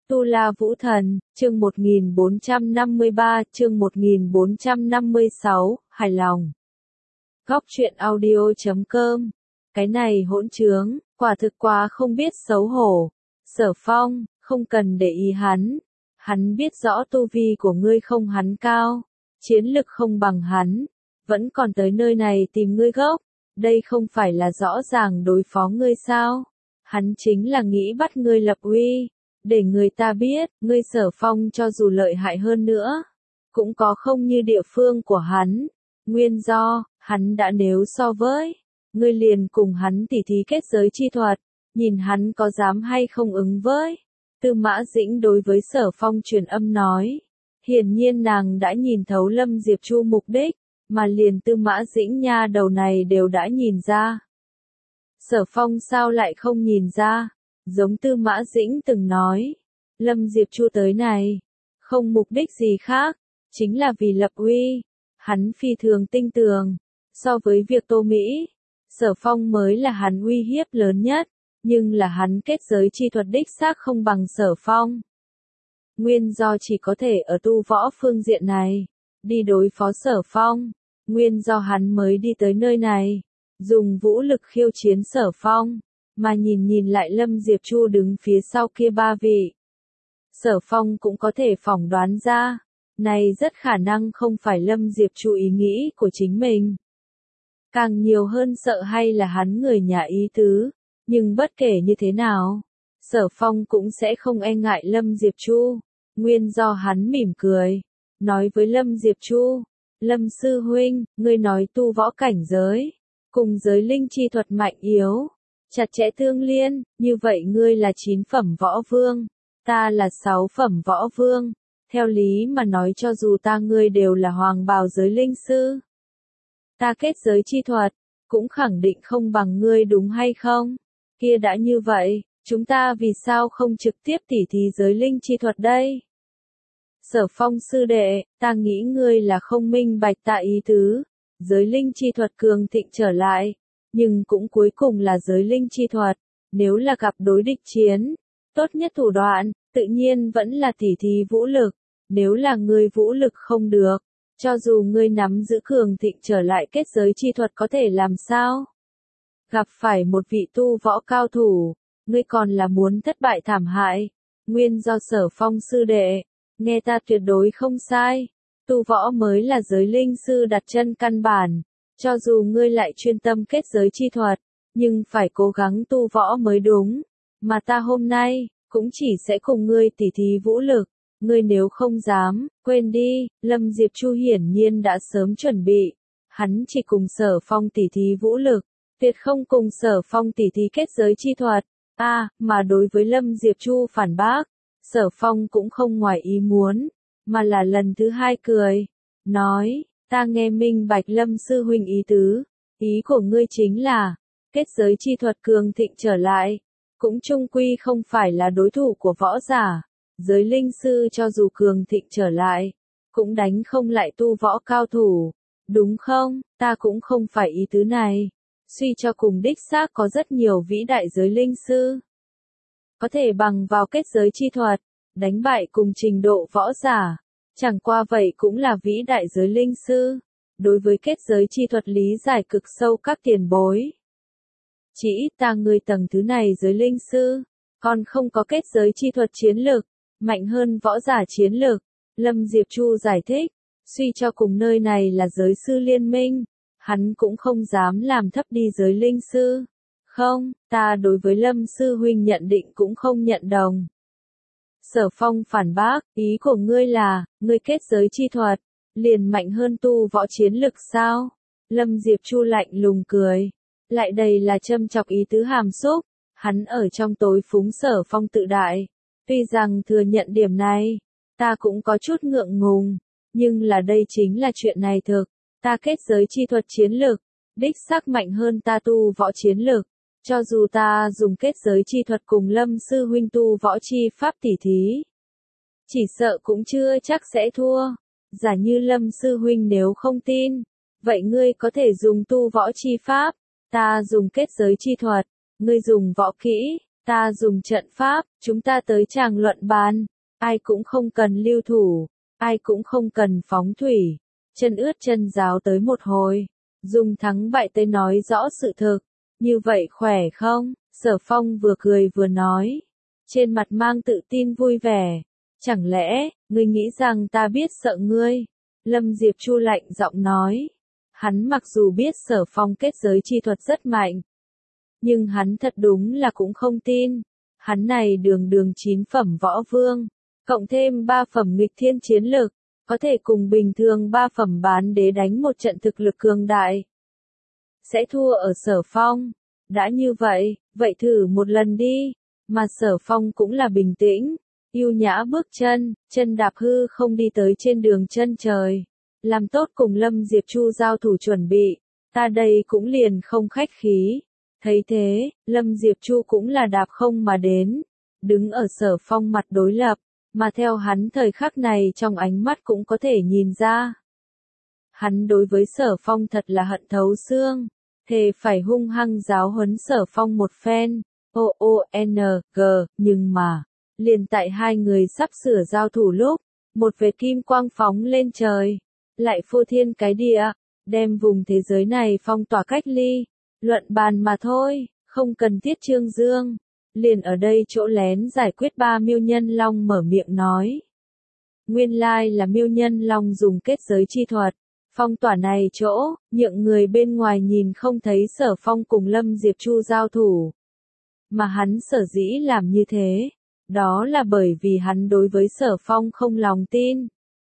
Tu La Vũ Thần, chương 1453, chương 1456, hài lòng. Góc truyện audio.com. Cái này hỗn trướng, quả thực quá không biết xấu hổ. Sở Phong, không cần để ý hắn. Hắn biết rõ tu vi của ngươi không hắn cao, chiến lực không bằng hắn, vẫn còn tới nơi này tìm ngươi gốc. Đây không phải là rõ ràng đối phó ngươi sao? Hắn chính là nghĩ bắt ngươi lập uy, để người ta biết, ngươi Sở Phong cho dù lợi hại hơn nữa, cũng có không như địa phương của hắn. Nguyên do, hắn đã nếu so với, ngươi liền cùng hắn tỉ thí kết giới chi thuật, nhìn hắn có dám hay không ứng với. Tư Mã Dĩnh đối với Sở Phong truyền âm nói, hiển nhiên nàng đã nhìn thấu Lâm Diệp Chu mục đích, mà liền Tư Mã Dĩnh nha đầu này đều đã nhìn ra. Sở Phong sao lại không nhìn ra? Giống Tư Mã Dĩnh từng nói, Lâm Diệp Chu tới này, không mục đích gì khác, chính là vì lập uy. Hắn phi thường tinh tường, so với việc Tô Mỹ, Sở Phong mới là hắn uy hiếp lớn nhất, nhưng là hắn kết giới chi thuật đích xác không bằng Sở Phong. Nguyên do chỉ có thể ở tu võ phương diện này, đi đối phó Sở Phong, nguyên do hắn mới đi tới nơi này, dùng vũ lực khiêu chiến Sở Phong. Mà nhìn lại Lâm Diệp Chu đứng phía sau kia ba vị. Sở Phong cũng có thể phỏng đoán ra, này rất khả năng không phải Lâm Diệp Chu ý nghĩ của chính mình. Càng nhiều hơn sợ hay là hắn người nhà ý tứ, nhưng bất kể như thế nào, Sở Phong cũng sẽ không e ngại Lâm Diệp Chu, nguyên do hắn mỉm cười, nói với Lâm Diệp Chu, Lâm Sư Huynh, ngươi nói tu võ cảnh giới, cùng giới linh chi thuật mạnh yếu. Chặt chẽ tương liên, như vậy ngươi là 9 phẩm võ vương, ta là 6 phẩm võ vương, theo lý mà nói cho dù ta ngươi đều là hoàng bào giới linh sư. Ta kết giới chi thuật, cũng khẳng định không bằng ngươi đúng hay không? Kia đã như vậy, chúng ta vì sao không trực tiếp tỉ thí giới linh chi thuật đây? Sở Phong sư đệ, ta nghĩ ngươi là không minh bạch ta ý tứ, giới linh chi thuật cường thịnh trở lại. Nhưng cũng cuối cùng là giới linh chi thuật, nếu là gặp đối địch chiến, tốt nhất thủ đoạn, tự nhiên vẫn là tỉ thí vũ lực, nếu là ngươi vũ lực không được, cho dù ngươi nắm giữ cường thịnh trở lại kết giới chi thuật có thể làm sao? Gặp phải một vị tu võ cao thủ, ngươi còn là muốn thất bại thảm hại, nguyên do Sở Phong sư đệ, nghe ta tuyệt đối không sai, tu võ mới là giới linh sư đặt chân căn bản. Cho dù ngươi lại chuyên tâm kết giới chi thuật, nhưng phải cố gắng tu võ mới đúng. Mà ta hôm nay, cũng chỉ sẽ cùng ngươi tỉ thí vũ lực. Ngươi nếu không dám, quên đi, Lâm Diệp Chu hiển nhiên đã sớm chuẩn bị. Hắn chỉ cùng Sở Phong tỉ thí vũ lực, tuyệt không cùng Sở Phong tỉ thí kết giới chi thuật. Mà đối với Lâm Diệp Chu phản bác, Sở Phong cũng không ngoài ý muốn, mà là lần thứ hai cười, nói. Ta nghe minh bạch Lâm Sư Huynh ý tứ, ý của ngươi chính là, kết giới chi thuật cường thịnh trở lại, cũng chung quy không phải là đối thủ của võ giả, giới linh sư cho dù cường thịnh trở lại, cũng đánh không lại tu võ cao thủ, đúng không? Ta cũng không phải ý tứ này, suy cho cùng đích xác có rất nhiều vĩ đại giới linh sư, có thể bằng vào kết giới chi thuật, đánh bại cùng trình độ võ giả. Chẳng qua vậy cũng là vĩ đại giới linh sư, đối với kết giới chi thuật lý giải cực sâu các tiền bối. Chỉ ít ta người tầng thứ này giới linh sư, còn không có kết giới chi thuật chiến lược, mạnh hơn võ giả chiến lược. Lâm Diệp Chu giải thích, suy cho cùng nơi này là giới sư liên minh, hắn cũng không dám làm thấp đi giới linh sư. Không, ta đối với Lâm Sư Huynh nhận định cũng không nhận đồng. Sở Phong phản bác, ý của ngươi là, ngươi kết giới chi thuật, liền mạnh hơn tu võ chiến lực sao? Lâm Diệp Chu lạnh lùng cười, lại đầy là châm chọc ý tứ hàm xúc, hắn ở trong tối phúng Sở Phong tự đại. Tuy rằng thừa nhận điểm này, ta cũng có chút ngượng ngùng, nhưng là đây chính là chuyện này thực, ta kết giới chi thuật chiến lực, đích xác mạnh hơn ta tu võ chiến lực. Cho dù ta dùng kết giới chi thuật cùng Lâm Sư Huynh tu võ chi pháp tỉ thí, chỉ sợ cũng chưa chắc sẽ thua. Giả như Lâm Sư Huynh nếu không tin, vậy ngươi có thể dùng tu võ chi pháp, ta dùng kết giới chi thuật, ngươi dùng võ kỹ, Ta dùng trận pháp, chúng ta tới tràng luận bàn. Ai cũng không cần lưu thủ, ai cũng không cần phóng thủy. Chân ướt chân ráo tới một hồi. Dùng thắng bại tới nói rõ sự thực. Như vậy khỏe không? Sở Phong vừa cười vừa nói. Trên mặt mang tự tin vui vẻ. Chẳng lẽ, ngươi nghĩ rằng ta biết sợ ngươi? Lâm Diệp Chu lạnh giọng nói. Hắn mặc dù biết Sở Phong kết giới chi thuật rất mạnh. Nhưng hắn thật đúng là cũng không tin. Hắn này đường đường 9 phẩm võ vương. Cộng thêm 3 phẩm nghịch thiên chiến lực. Có thể cùng bình thường 3 phẩm bán đế đánh một trận thực lực cường đại. Sẽ thua ở Sở Phong. Đã như vậy, vậy thử một lần đi. Mà Sở Phong cũng là bình tĩnh. Yêu nhã bước chân, chân đạp hư không đi tới trên đường chân trời. Làm tốt cùng Lâm Diệp Chu giao thủ chuẩn bị. Ta đây cũng liền không khách khí. Thấy thế, Lâm Diệp Chu cũng là đạp không mà đến. Đứng ở Sở Phong mặt đối lập. Mà theo hắn thời khắc này trong ánh mắt cũng có thể nhìn ra. Hắn đối với Sở Phong thật là hận thấu xương. Thề phải hung hăng giáo huấn Sở Phong một phen. O-O-N-G, nhưng mà, liền tại hai người sắp sửa giao thủ lúc, một vệt kim quang phóng lên trời, lại phô thiên cái địa, đem vùng thế giới này phong tỏa cách ly, luận bàn mà thôi, không cần thiết trương dương. Liền ở đây chỗ lén giải quyết 3 miêu nhân long mở miệng nói. Nguyên lai là miêu nhân long dùng kết giới chi thuật. Phong tỏa này chỗ, nhượng người bên ngoài nhìn không thấy Sở Phong cùng Lâm Diệp Chu giao thủ. Mà hắn sở dĩ làm như thế, đó là bởi vì hắn đối với Sở Phong không lòng tin.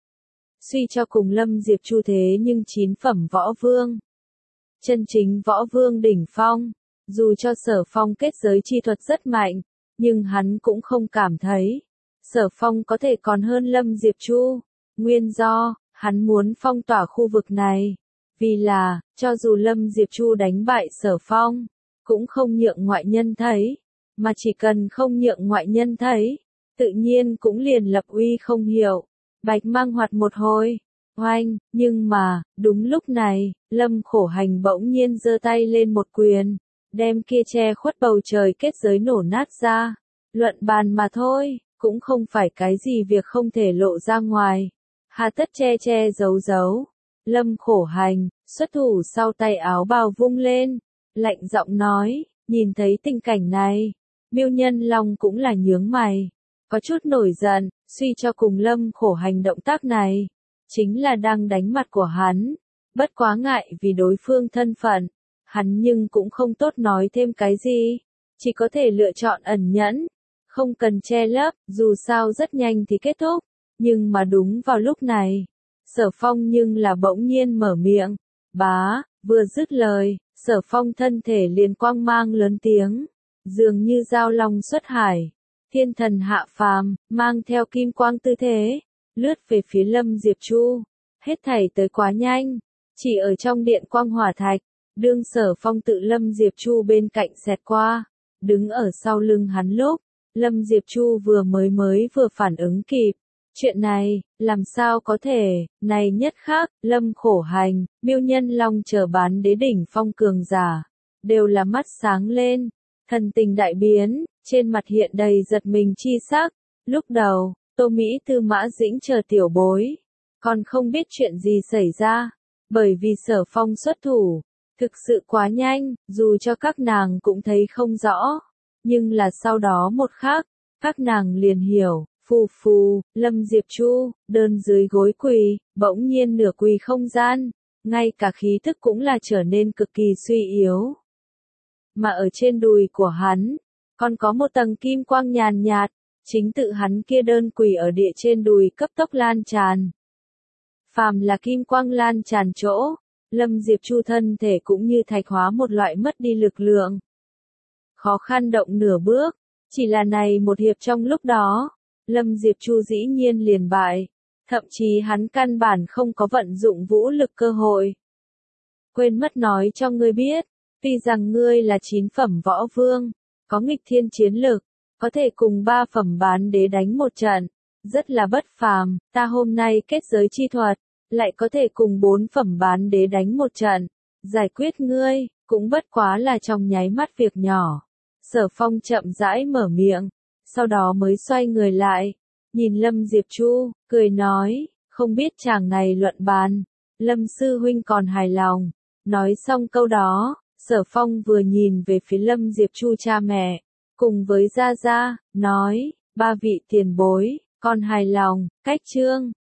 Suy cho cùng Lâm Diệp Chu thế nhưng 9 phẩm võ vương. Chân chính võ vương đỉnh phong, dù cho Sở Phong kết giới chi thuật rất mạnh, nhưng hắn cũng không cảm thấy Sở Phong có thể còn hơn Lâm Diệp Chu. Nguyên do, hắn muốn phong tỏa khu vực này, vì là, cho dù Lâm Diệp Chu đánh bại Sở Phong, cũng không nhượng ngoại nhân thấy, mà chỉ cần không nhượng ngoại nhân thấy, tự nhiên cũng liền lập uy không hiệu. Bạch mang hoạt một hồi, oanh, nhưng mà, đúng lúc này, Lâm Khổ Hành bỗng nhiên giơ tay lên một quyền, đem kia che khuất bầu trời kết giới nổ nát ra. Luận bàn mà thôi, cũng không phải cái gì việc không thể lộ ra ngoài. Hà tất che giấu giấu. Lâm Khổ Hành, xuất thủ sau tay áo bào vung lên, lạnh giọng nói, nhìn thấy tình cảnh này, miêu nhân long cũng là nhướng mày, có chút nổi giận, suy cho cùng Lâm Khổ Hành động tác này, chính là đang đánh mặt của hắn, bất quá ngại vì đối phương thân phận, hắn nhưng cũng không tốt nói thêm cái gì, chỉ có thể lựa chọn ẩn nhẫn, không cần che lấp, dù sao rất nhanh thì kết thúc, nhưng mà đúng vào lúc này, Sở Phong nhưng là bỗng nhiên mở miệng, bá, vừa dứt lời, Sở Phong thân thể liền quang mang lớn tiếng, dường như dao long xuất hải, thiên thần hạ phàm, mang theo kim quang tư thế, lướt về phía Lâm Diệp Chu, hết thảy tới quá nhanh, chỉ ở trong điện quang hỏa thạch, đương Sở Phong tự Lâm Diệp Chu bên cạnh xẹt qua, đứng ở sau lưng hắn lúc, Lâm Diệp Chu vừa phản ứng kịp. Chuyện này, làm sao có thể, này nhất khác, Lâm Khổ Hành, miêu nhân long chờ bán đế đỉnh phong cường giả, đều là mắt sáng lên, thần tình đại biến, trên mặt hiện đầy giật mình chi sắc. Lúc đầu, Tô Mỹ Tư Mã Dĩnh chờ tiểu bối, còn không biết chuyện gì xảy ra, bởi vì Sở Phong xuất thủ, thực sự quá nhanh, dù cho các nàng cũng thấy không rõ, nhưng là sau đó một khắc, các nàng liền hiểu. Phù phù, Lâm Diệp Chu, đơn dưới gối quỳ, bỗng nhiên nửa quỳ không gian, ngay cả khí thức cũng là trở nên cực kỳ suy yếu. Mà ở trên đùi của hắn, còn có một tầng kim quang nhàn nhạt, chính tự hắn kia đơn quỳ ở địa trên đùi cấp tốc lan tràn. Phàm là kim quang lan tràn chỗ, Lâm Diệp Chu thân thể cũng như thạch hóa một loại mất đi lực lượng. Khó khăn động nửa bước, chỉ là này một hiệp trong lúc đó. Lâm Diệp Chu dĩ nhiên liền bại, thậm chí hắn căn bản không có vận dụng vũ lực cơ hội. Quên mất nói cho ngươi biết, tuy rằng ngươi là 9 phẩm võ vương, có nghịch thiên chiến lực, có thể cùng 3 phẩm bán đế đánh một trận, rất là bất phàm, ta hôm nay kết giới chi thuật, lại có thể cùng 4 phẩm bán đế đánh một trận, giải quyết ngươi, cũng bất quá là trong nháy mắt việc nhỏ. Sở Phong chậm rãi mở miệng, sau đó mới xoay người lại, nhìn Lâm Diệp Chu, cười nói, không biết chàng này luận bàn, Lâm sư huynh còn hài lòng. Nói xong câu đó, Sở Phong vừa nhìn về phía Lâm Diệp Chu cha mẹ, cùng với Gia Gia, nói, ba vị tiền bối, con hài lòng, cách chương.